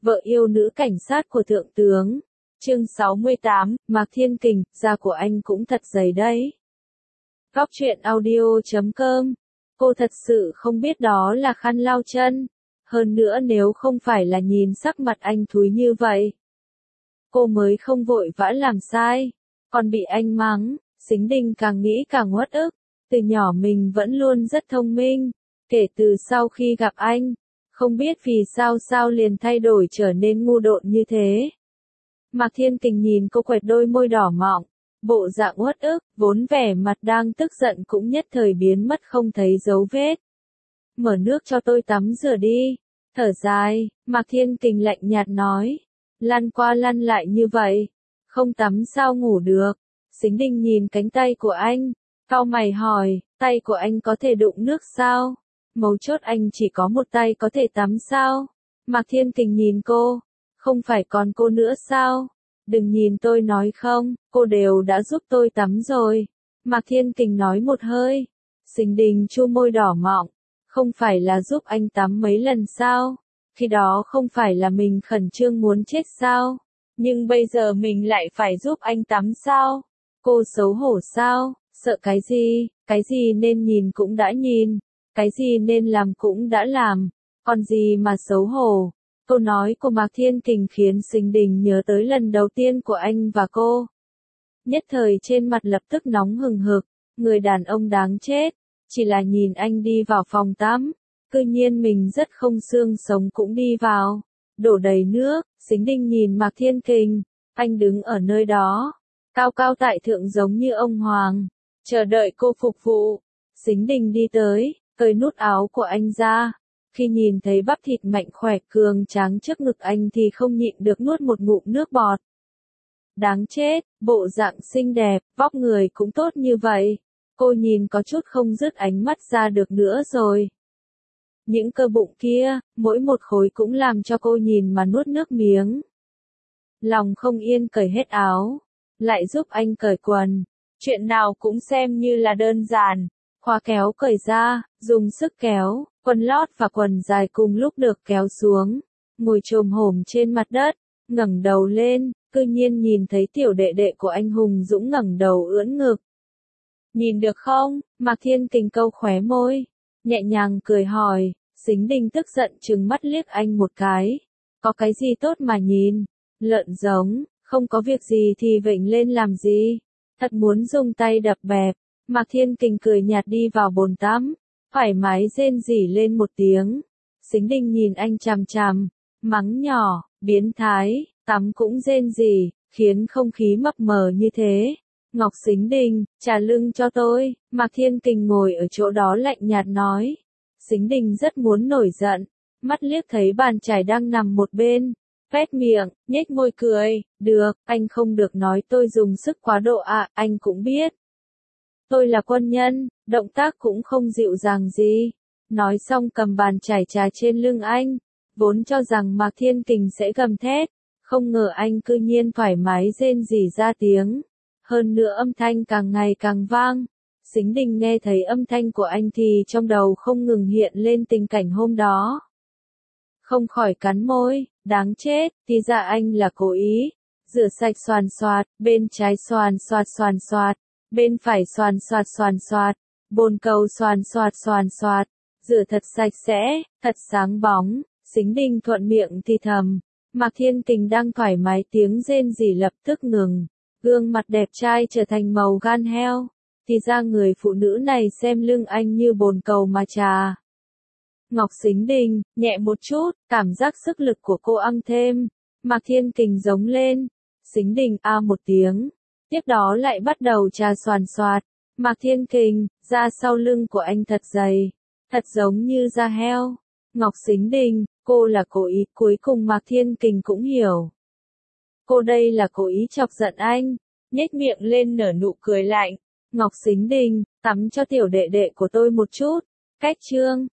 vợ yêu nữ cảnh sát của thượng tướng. Chương 68, Mạc Thiên Kình, da của anh cũng thật dày đấy. Góc truyện audio.com. Cô thật sự không biết đó là khăn lau chân. Hơn nữa nếu không phải là nhìn sắc mặt anh thúi như vậy, cô mới không vội vã làm sai, còn bị anh mắng. Sính Đình càng nghĩ càng uất ức. Từ nhỏ mình vẫn luôn rất thông minh, kể từ sau khi gặp anh, không biết vì sao liền thay đổi trở nên ngu độn như thế. Mạc Thiên Kình nhìn cô quẹt đôi môi đỏ mọng, bộ dạng uất ức, vốn vẻ mặt đang tức giận cũng nhất thời biến mất không thấy dấu vết. Mở nước cho tôi tắm rửa đi. Thở dài, Mạc Thiên Kình lạnh nhạt nói. Lăn qua lăn lại như vậy, không tắm sao ngủ được. Sính Đình nhìn cánh tay của anh, cau mày hỏi, tay của anh có thể đụng nước sao? Mấu chốt anh chỉ có một tay có thể tắm sao? Mạc Thiên Kình nhìn cô, không phải còn cô nữa sao? Đừng nhìn tôi nói không, cô đều đã giúp tôi tắm rồi. Mạc Thiên Kình nói một hơi. Sính Đình chu môi đỏ mọng, không phải là giúp anh tắm mấy lần sao? Khi đó không phải là mình khẩn trương muốn chết sao? Nhưng bây giờ mình lại phải giúp anh tắm sao? Cô xấu hổ sao? Sợ cái gì nên nhìn cũng đã nhìn, cái gì nên làm cũng đã làm, còn gì mà xấu hổ. Câu nói của Mạc Thiên Kình khiến Sính Đình nhớ tới lần đầu tiên của anh và cô. Nhất thời trên mặt lập tức nóng hừng hực, người đàn ông đáng chết, chỉ là nhìn anh đi vào phòng tắm, cư nhiên mình rất không xương sống cũng đi vào, đổ đầy nước. Sính Đình nhìn Mạc Thiên Kình, anh đứng ở nơi đó, cao cao tại thượng giống như ông hoàng, chờ đợi cô phục vụ. Sính Đình đi tới, cởi nút áo của anh ra. Khi nhìn thấy bắp thịt mạnh khỏe cường tráng trước ngực anh thì không nhịn được nuốt một ngụm nước bọt. Đáng chết, bộ dạng xinh đẹp, vóc người cũng tốt như vậy. Cô nhìn có chút không dứt ánh mắt ra được nữa rồi. Những cơ bụng kia, mỗi một khối cũng làm cho cô nhìn mà nuốt nước miếng. Lòng không yên cởi hết áo, lại giúp anh cởi quần. Chuyện nào cũng xem như là đơn giản. Khóa kéo cởi ra, dùng sức kéo, quần lót và quần dài cùng lúc được kéo xuống. Ngồi chồm hổm trên mặt đất, ngẩng đầu lên, cư nhiên nhìn thấy tiểu đệ đệ của anh hùng dũng ngẩng đầu ưỡn ngực. Nhìn được không? Mạc Thiên Kình câu khóe môi, nhẹ nhàng cười hỏi. Sính Đình tức giận trừng mắt liếc anh một cái. Có cái gì tốt mà nhìn? Lợn giống, không có việc gì thì vểnh lên làm gì? Thật muốn dùng tay đập bẹp. Mạc Thiên Kình cười nhạt đi vào bồn tắm, thoải mái rên rỉ lên một tiếng. Sính Đình nhìn anh chằm chằm, mắng nhỏ, biến thái, tắm cũng rên rỉ, khiến không khí mập mờ như thế. Ngọc Sính Đình, trả lưng cho tôi. Mạc Thiên Kình ngồi ở chỗ đó lạnh nhạt nói. Sính Đình rất muốn nổi giận, mắt liếc thấy bàn chải đang nằm một bên, phét miệng, nhếch môi cười, được, anh không được nói tôi dùng sức quá độ ạ, anh cũng biết. Tôi là quân nhân, động tác cũng không dịu dàng gì. Nói xong cầm bàn chải trà trên lưng anh, vốn cho rằng Mạc Thiên Kình sẽ gầm thét, không ngờ anh cư nhiên thoải mái rên rỉ ra tiếng. Hơn nữa âm thanh càng ngày càng vang. Sính Đình nghe thấy âm thanh của anh thì trong đầu không ngừng hiện lên tình cảnh hôm đó. Không khỏi cắn môi, đáng chết, thì ra anh là cố ý. Rửa sạch xoàn xoạt, bên trái xoàn xoạt, bên phải xoàn xoạt, bồn cầu xoàn xoạt, rửa thật sạch sẽ, thật sáng bóng. Sính Đình thuận miệng thì thầm. Mạc Thiên Kình đang thoải mái tiếng rên rỉ lập tức ngừng. Gương mặt đẹp trai trở thành màu gan heo. Thì ra người phụ nữ này xem lưng anh như bồn cầu mà trà. Ngọc Sính Đình, nhẹ một chút, cảm giác sức lực của cô ăn thêm. Mạc Thiên Kình giống lên. Sính Đình a một tiếng. Tiếp đó lại bắt đầu trà xoàn xoạt. Mạc Thiên Kình, da sau lưng của anh thật dày. Thật giống như da heo. Ngọc Sính Đình, cô là cố ý. Cuối cùng Mạc Thiên Kình cũng hiểu. Cô đây là cố ý chọc giận anh. Nhếch miệng lên nở nụ cười lạnh. Ngọc Sính Đình, tắm cho tiểu đệ đệ của tôi một chút. Cách chương